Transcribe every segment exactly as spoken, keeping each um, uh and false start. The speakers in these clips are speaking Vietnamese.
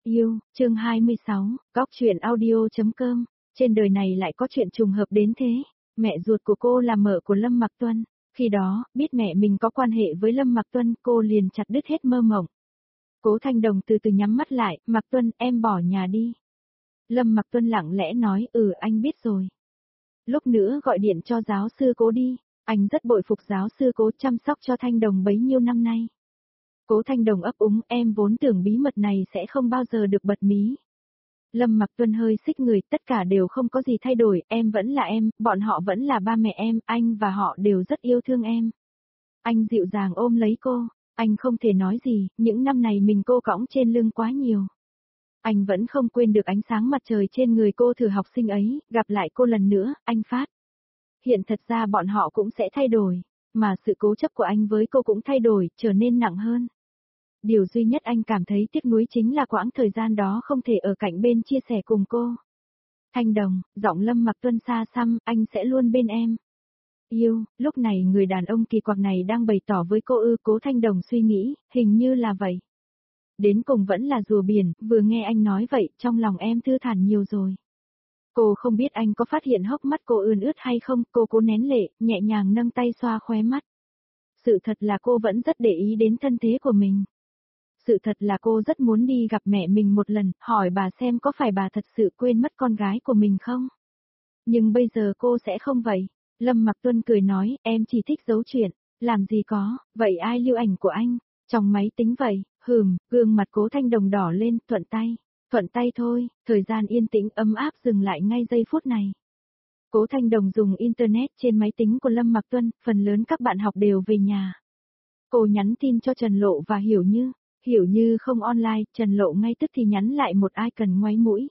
Yêu, chương hai mươi sáu, góc truyện audio.com, trên đời này lại có chuyện trùng hợp đến thế. Mẹ ruột của cô là mợ của Lâm Mặc Tuân, khi đó, biết mẹ mình có quan hệ với Lâm Mặc Tuân, cô liền chặt đứt hết mơ mộng. Cố Thanh Đồng từ từ nhắm mắt lại, Mặc Tuân, em bỏ nhà đi. Lâm Mặc Tuân lặng lẽ nói, ừ anh biết rồi. Lúc nữa gọi điện cho giáo sư Cố đi, anh rất bội phục giáo sư Cố chăm sóc cho Thanh Đồng bấy nhiêu năm nay. Cố Thanh Đồng ấp úng, em vốn tưởng bí mật này sẽ không bao giờ được bật mí. Lâm Mặc Tuân hơi xích người, tất cả đều không có gì thay đổi, em vẫn là em, bọn họ vẫn là ba mẹ em, anh và họ đều rất yêu thương em. Anh dịu dàng ôm lấy cô, anh không thể nói gì, những năm này mình cô cõng trên lưng quá nhiều. Anh vẫn không quên được ánh sáng mặt trời trên người cô thử học sinh ấy, gặp lại cô lần nữa, anh phát. Hiện thật ra bọn họ cũng sẽ thay đổi, mà sự cố chấp của anh với cô cũng thay đổi, trở nên nặng hơn. Điều duy nhất anh cảm thấy tiếc nuối chính là quãng thời gian đó không thể ở cạnh bên chia sẻ cùng cô. Thanh Đồng, giọng Lâm Mặc Tuân xa xăm, anh sẽ luôn bên em. Yêu, lúc này người đàn ông kỳ quặc này đang bày tỏ với cô ư. Cố Thanh Đồng suy nghĩ, hình như là vậy. Đến cùng vẫn là rùa biển, vừa nghe anh nói vậy, trong lòng em thư thản nhiều rồi. Cô không biết anh có phát hiện hốc mắt cô ươn ướt hay không, cô cố nén lệ, nhẹ nhàng nâng tay xoa khóe mắt. Sự thật là cô vẫn rất để ý đến thân thế của mình. Sự thật là cô rất muốn đi gặp mẹ mình một lần, hỏi bà xem có phải bà thật sự quên mất con gái của mình không? Nhưng bây giờ cô sẽ không vậy. Lâm Mặc Tuân cười nói, em chỉ thích giấu chuyện, làm gì có, vậy ai lưu ảnh của anh? Trong máy tính vậy, hừm, gương mặt Cố Thanh Đồng đỏ lên, thuận tay, thuận tay thôi, thời gian yên tĩnh ấm áp dừng lại ngay giây phút này. Cố Thanh Đồng dùng Internet trên máy tính của Lâm Mặc Tuân, phần lớn các bạn học đều về nhà. Cô nhắn tin cho Trần Lộ và Hiểu Như. Hiểu Như không online, Trần Lộ ngay tức thì nhắn lại một icon ngoáy mũi.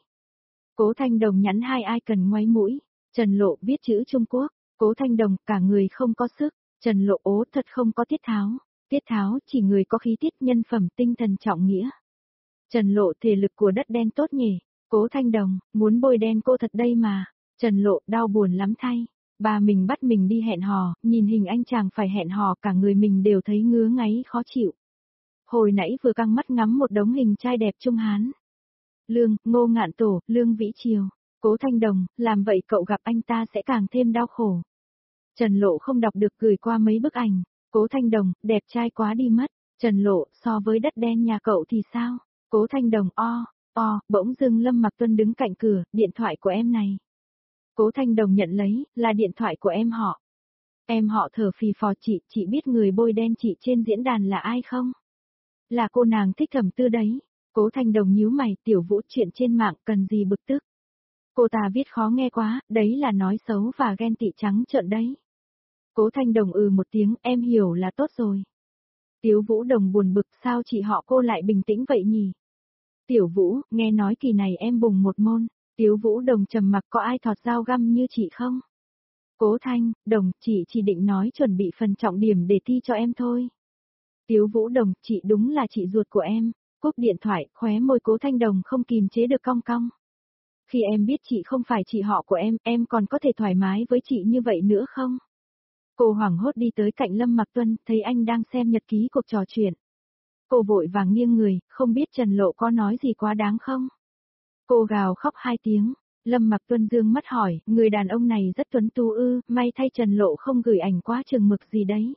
Cố Thanh Đồng nhắn hai icon ngoáy mũi. Trần Lộ viết chữ Trung Quốc. Cố Thanh Đồng cả người không có sức. Trần Lộ ố thật không có tiết tháo. Tiết tháo chỉ người có khí tiết nhân phẩm tinh thần trọng nghĩa. Trần Lộ thể lực của đất đen tốt nhỉ. Cố Thanh Đồng, muốn bôi đen cô thật đây mà. Trần Lộ đau buồn lắm thay. Bà mình bắt mình đi hẹn hò, nhìn hình anh chàng phải hẹn hò cả người mình đều thấy ngứa ngáy khó chịu. Hồi nãy vừa căng mắt ngắm một đống hình trai đẹp Trung Hán. Lương, Ngô Ngạn Tổ, Lương Vĩ Triều, Cố Thanh Đồng, làm vậy cậu gặp anh ta sẽ càng thêm đau khổ. Trần Lộ không đọc được gửi qua mấy bức ảnh. Cố Thanh Đồng, đẹp trai quá đi mất. Trần Lộ, so với đất đen nhà cậu thì sao? Cố Thanh Đồng, o, o, bỗng dưng Lâm Mặc Tuân đứng cạnh cửa, điện thoại của em này. Cố Thanh Đồng nhận lấy, là điện thoại của em họ. Em họ thở phì phò, chị, chị biết người bôi đen chị trên diễn đàn là ai không? Là cô nàng thích Thẩm Tư đấy. Cố Thanh Đồng nhíu mày, Tiểu Vũ, chuyện trên mạng cần gì bực tức. Cô ta viết khó nghe quá, đấy là nói xấu và ghen tị trắng trợn đấy. Cố Thanh Đồng ừ một tiếng, em hiểu là tốt rồi. Tiểu Vũ Đồng buồn bực, sao chị họ cô lại bình tĩnh vậy nhỉ? Tiểu Vũ, nghe nói kỳ này em bùng một môn. Tiểu Vũ Đồng trầm mặc, có ai thọt dao găm như chị không? Cố Thanh Đồng, chị chỉ định nói chuẩn bị phần trọng điểm để thi cho em thôi. Tiếu Vũ Đồng, chị đúng là chị ruột của em. Cúp điện thoại, khóe môi Cố Thanh Đồng không kìm chế được cong cong. Khi em biết chị không phải chị họ của em, em còn có thể thoải mái với chị như vậy nữa không? Cô hoảng hốt đi tới cạnh Lâm Mặc Tuân, thấy anh đang xem nhật ký cuộc trò chuyện. Cô vội vàng nghiêng người, không biết Trần Lộ có nói gì quá đáng không? Cô gào khóc hai tiếng. Lâm Mặc Tuân dương mắt hỏi, người đàn ông này rất tuấn tú ư, may thay Trần Lộ không gửi ảnh quá chừng mực gì đấy.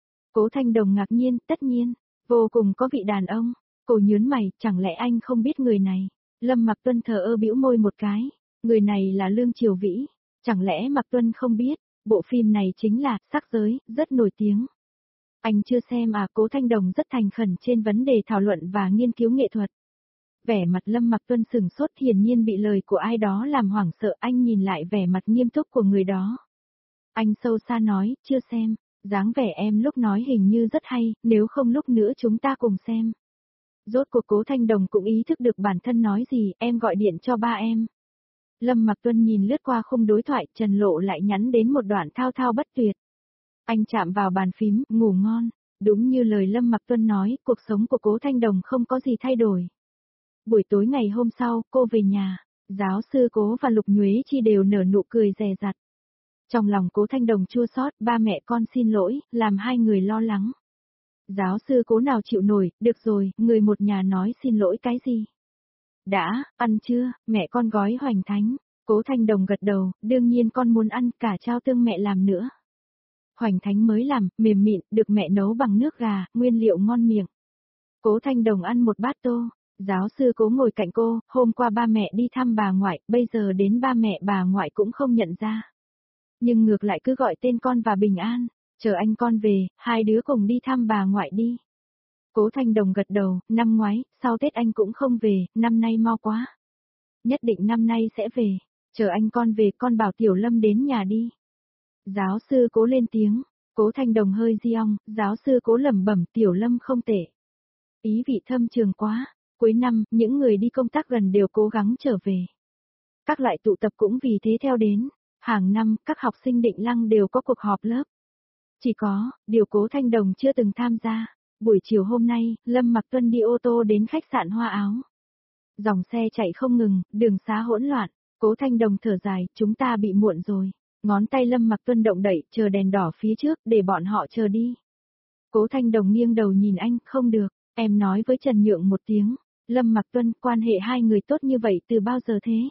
Cố Thanh Đồng ngạc nhiên, tất nhiên, vô cùng có vị đàn ông. Cô nhớn mày, chẳng lẽ anh không biết người này? Lâm Mặc Tuân thờ ơ bĩu môi một cái, người này là Lương Triều Vĩ. Chẳng lẽ Mặc Tuân không biết, bộ phim này chính là Sắc Giới, rất nổi tiếng. Anh chưa xem à? Cố Thanh Đồng rất thành khẩn trên vấn đề thảo luận và nghiên cứu nghệ thuật. Vẻ mặt Lâm Mặc Tuân sừng sốt, hiển nhiên bị lời của ai đó làm hoảng sợ. Anh nhìn lại vẻ mặt nghiêm túc của người đó. Anh sâu xa nói, chưa xem. Dáng vẻ em lúc nói hình như rất hay, nếu không lúc nữa chúng ta cùng xem. Rốt cuộc Cố Thanh Đồng cũng ý thức được bản thân nói gì, em gọi điện cho ba em. Lâm Mặc Tuân nhìn lướt qua khung đối thoại, Trần Lộ lại nhắn đến một đoạn thao thao bất tuyệt. Anh chạm vào bàn phím, ngủ ngon. Đúng như lời Lâm Mặc Tuân nói, cuộc sống của Cố Thanh Đồng không có gì thay đổi. Buổi tối ngày hôm sau, cô về nhà, giáo sư Cố và Lục Nhuế Chi đều nở nụ cười dè dặt. Trong lòng Cố Thanh Đồng chua xót, ba mẹ con xin lỗi, làm hai người lo lắng. Giáo sư Cố nào chịu nổi, được rồi, người một nhà nói xin lỗi cái gì. Đã, ăn chưa, mẹ con gói hoành thánh. Cố Thanh Đồng gật đầu, đương nhiên con muốn ăn, cả trao tương mẹ làm nữa. Hoành thánh mới làm, mềm mịn, được mẹ nấu bằng nước gà, nguyên liệu ngon miệng. Cố Thanh Đồng ăn một bát tô. Giáo sư Cố ngồi cạnh cô, hôm qua ba mẹ đi thăm bà ngoại, bây giờ đến ba mẹ bà ngoại cũng không nhận ra. Nhưng ngược lại cứ gọi tên con và bình an, chờ anh con về, hai đứa cùng đi thăm bà ngoại đi. Cố Thanh Đồng gật đầu, năm ngoái, sau Tết anh cũng không về, năm nay mau quá. Nhất định năm nay sẽ về, chờ anh con về con bảo Tiểu Lâm đến nhà đi. Giáo sư Cố lên tiếng, Cố Thanh Đồng hơi di ong, giáo sư Cố lẩm bẩm Tiểu Lâm không tệ. Ý vị thâm trường quá, cuối năm, những người đi công tác gần đều cố gắng trở về. Các loại tụ tập cũng vì thế theo đến, hàng năm, các học sinh Định Lăng đều có cuộc họp lớp. Chỉ có, điều Cố Thanh Đồng chưa từng tham gia. Buổi chiều hôm nay, Lâm Mặc Tuân đi ô tô đến khách sạn Hoa Áo. Dòng xe chạy không ngừng, đường xá hỗn loạn, Cố Thanh Đồng thở dài, chúng ta bị muộn rồi. Ngón tay Lâm Mặc Tuân động đậy, chờ đèn đỏ phía trước, để bọn họ chờ đi. Cố Thanh Đồng nghiêng đầu nhìn anh, không được, em nói với Trần Nhượng một tiếng. Lâm Mặc Tuân, quan hệ hai người tốt như vậy từ bao giờ thế?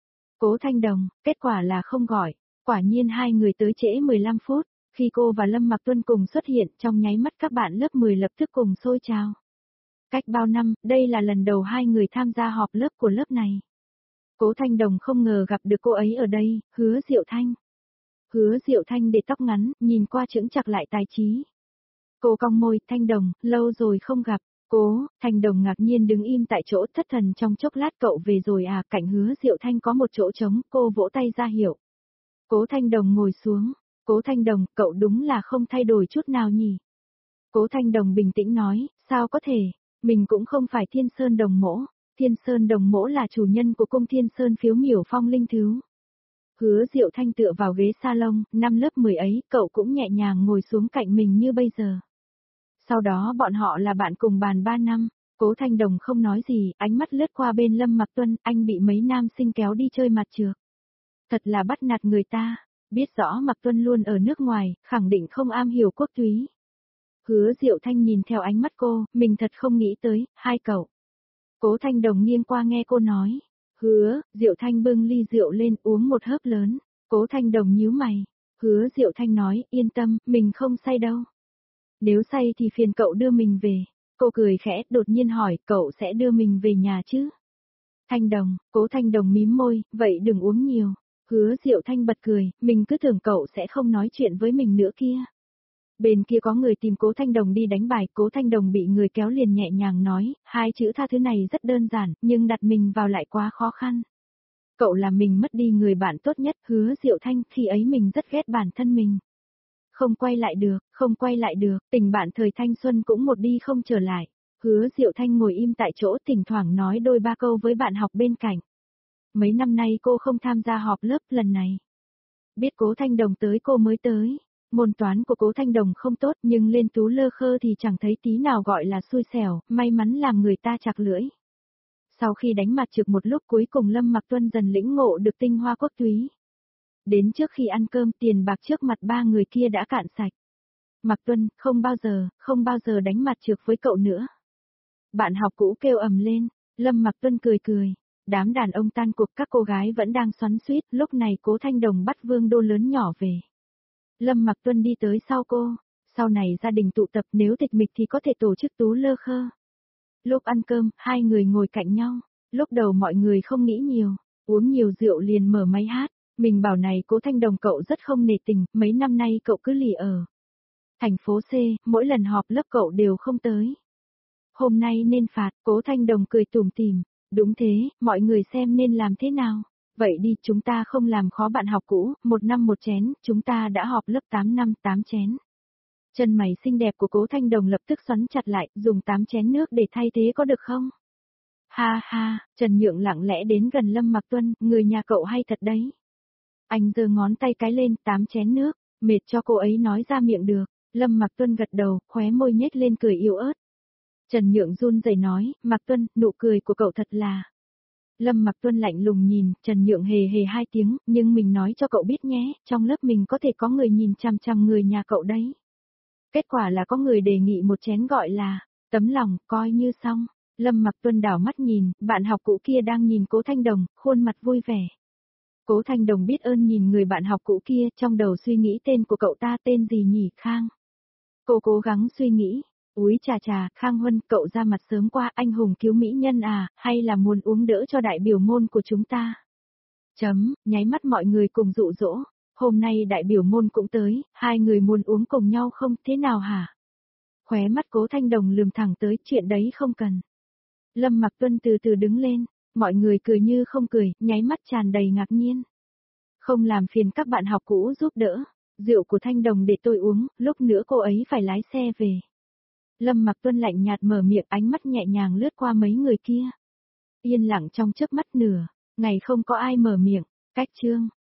Cố Thanh Đồng, kết quả là không gọi, quả nhiên hai người tới trễ mười lăm phút. Khi cô và Lâm Mặc Tuân cùng xuất hiện, trong nháy mắt các bạn lớp mười lập tức cùng xôi trào. Cách bao năm, đây là lần đầu hai người tham gia họp lớp của lớp này. Cố Thanh Đồng không ngờ gặp được cô ấy ở đây, Hứa Diệu Thanh. Hứa Diệu Thanh để tóc ngắn, nhìn qua chững chạc lại tài trí. Cô cong môi, Thanh Đồng, lâu rồi không gặp. Cố, Thanh Đồng ngạc nhiên đứng im tại chỗ, thất thần trong chốc lát. Cậu về rồi à? Cạnh Hứa Diệu Thanh có một chỗ trống, cô vỗ tay ra hiệu. Cố Thanh Đồng ngồi xuống. Cố Thanh Đồng, cậu đúng là không thay đổi chút nào nhỉ? Cố Thanh Đồng bình tĩnh nói, sao có thể, mình cũng không phải Thiên Sơn Đồng Mỗ, Thiên Sơn Đồng Mỗ là chủ nhân của cung Thiên Sơn phiếu miểu phong linh thứ. Hứa Diệu Thanh tựa vào ghế salon, năm lớp mười ấy, cậu cũng nhẹ nhàng ngồi xuống cạnh mình như bây giờ. Sau đó bọn họ là bạn cùng bàn ba năm, Cố Thanh Đồng không nói gì, ánh mắt lướt qua bên Lâm Mặc Tuân, anh bị mấy nam sinh kéo đi chơi mặt trược. Thật là bắt nạt người ta. Biết rõ Mặc Tuân luôn ở nước ngoài, khẳng định không am hiểu quốc túy. Hứa Diệu Thanh nhìn theo ánh mắt cô, mình thật không nghĩ tới, hai cậu. Cố Thanh Đồng nghiêng qua nghe cô nói. Hứa, Diệu Thanh bưng ly rượu lên uống một hớp lớn. Cố Thanh Đồng nhíu mày. Hứa Diệu Thanh nói, yên tâm, mình không say đâu. Nếu say thì phiền cậu đưa mình về. Cô cười khẽ, đột nhiên hỏi, cậu sẽ đưa mình về nhà chứ? Thanh Đồng, Cố Thanh Đồng mím môi, vậy đừng uống nhiều. Hứa Diệu Thanh bật cười, mình cứ tưởng cậu sẽ không nói chuyện với mình nữa kia. Bên kia có người tìm Cố Thanh Đồng đi đánh bài, Cố Thanh Đồng bị người kéo liền nhẹ nhàng nói, hai chữ tha thứ này rất đơn giản, nhưng đặt mình vào lại quá khó khăn. Cậu làm mình mất đi người bạn tốt nhất, Hứa Diệu Thanh, khi ấy mình rất ghét bản thân mình. Không quay lại được, không quay lại được, tình bạn thời thanh xuân cũng một đi không trở lại. Hứa Diệu Thanh ngồi im tại chỗ, thỉnh thoảng nói đôi ba câu với bạn học bên cạnh. Mấy năm nay cô không tham gia họp lớp, lần này. Biết Cố Thanh Đồng tới cô mới tới. Môn toán của Cố Thanh Đồng không tốt nhưng lên tú lơ khơ thì chẳng thấy tí nào gọi là xui xẻo, may mắn làm người ta chặt lưỡi. Sau khi đánh mặt trược một lúc cuối cùng Lâm Mặc Tuân dần lĩnh ngộ được tinh hoa quốc túy. Đến trước khi ăn cơm tiền bạc trước mặt ba người kia đã cạn sạch. Mặc Tuân, không bao giờ, không bao giờ đánh mặt trược với cậu nữa. Bạn học cũ kêu ầm lên, Lâm Mặc Tuân cười cười. Đám đàn ông tan cuộc, các cô gái vẫn đang xoắn xuýt, lúc này Cố Thanh Đồng bắt Vương Đô lớn nhỏ về. Lâm Mặc Tuân đi tới sau cô, sau này gia đình tụ tập nếu tịch mịch thì có thể tổ chức tú lơ khơ. Lúc ăn cơm, hai người ngồi cạnh nhau, lúc đầu mọi người không nghĩ nhiều, uống nhiều rượu liền mở máy hát, mình bảo này Cố Thanh Đồng cậu rất không nể tình, mấy năm nay cậu cứ lì ở thành phố C, mỗi lần họp lớp cậu đều không tới. Hôm nay nên phạt, Cố Thanh Đồng cười tủm tỉm. Đúng thế, mọi người xem nên làm thế nào. Vậy đi, chúng ta không làm khó bạn học cũ, một năm một chén, chúng ta đã họp lớp tám năm, tám chén. Chân mày xinh đẹp của Cố Thanh Đồng lập tức xoắn chặt lại, dùng tám chén nước để thay thế có được không? Ha ha, Trần Nhượng lặng lẽ đến gần Lâm Mặc Tuân, người nhà cậu hay thật đấy. Anh giơ ngón tay cái lên, tám chén nước, mệt cho cô ấy nói ra miệng được. Lâm Mặc Tuân gật đầu, khóe môi nhếch lên cười yếu ớt. Trần Nhượng run rẩy nói, Mặc Tuân, nụ cười của cậu thật là. Lâm Mặc Tuân lạnh lùng nhìn, Trần Nhượng hề hề hai tiếng, nhưng mình nói cho cậu biết nhé, trong lớp mình có thể có người nhìn chằm chằm người nhà cậu đấy. Kết quả là có người đề nghị một chén gọi là, tấm lòng, coi như xong. Lâm Mặc Tuân đảo mắt nhìn, bạn học cũ kia đang nhìn Cố Thanh Đồng, khuôn mặt vui vẻ. Cố Thanh Đồng biết ơn nhìn người bạn học cũ kia, trong đầu suy nghĩ tên của cậu ta tên gì nhỉ, Khang. Cô cố gắng suy nghĩ, úi chà chà, Khang Huân, cậu ra mặt sớm qua, anh hùng cứu mỹ nhân à, hay là muốn uống đỡ cho đại biểu môn của chúng ta? Chấm, nháy mắt mọi người cùng dụ dỗ, hôm nay đại biểu môn cũng tới, hai người muốn uống cùng nhau không, thế nào hả? Khóe mắt Cố Thanh Đồng lườm thẳng tới, chuyện đấy không cần. Lâm Mặc Tuân từ từ đứng lên, mọi người cười như không cười, nháy mắt tràn đầy ngạc nhiên. Không làm phiền các bạn học cũ giúp đỡ, rượu của Thanh Đồng để tôi uống, lúc nữa cô ấy phải lái xe về. Lâm Mặc Tuân lạnh nhạt mở miệng, ánh mắt nhẹ nhàng lướt qua mấy người kia. Yên lặng trong chớp mắt nửa, ngày không có ai mở miệng, cách chương.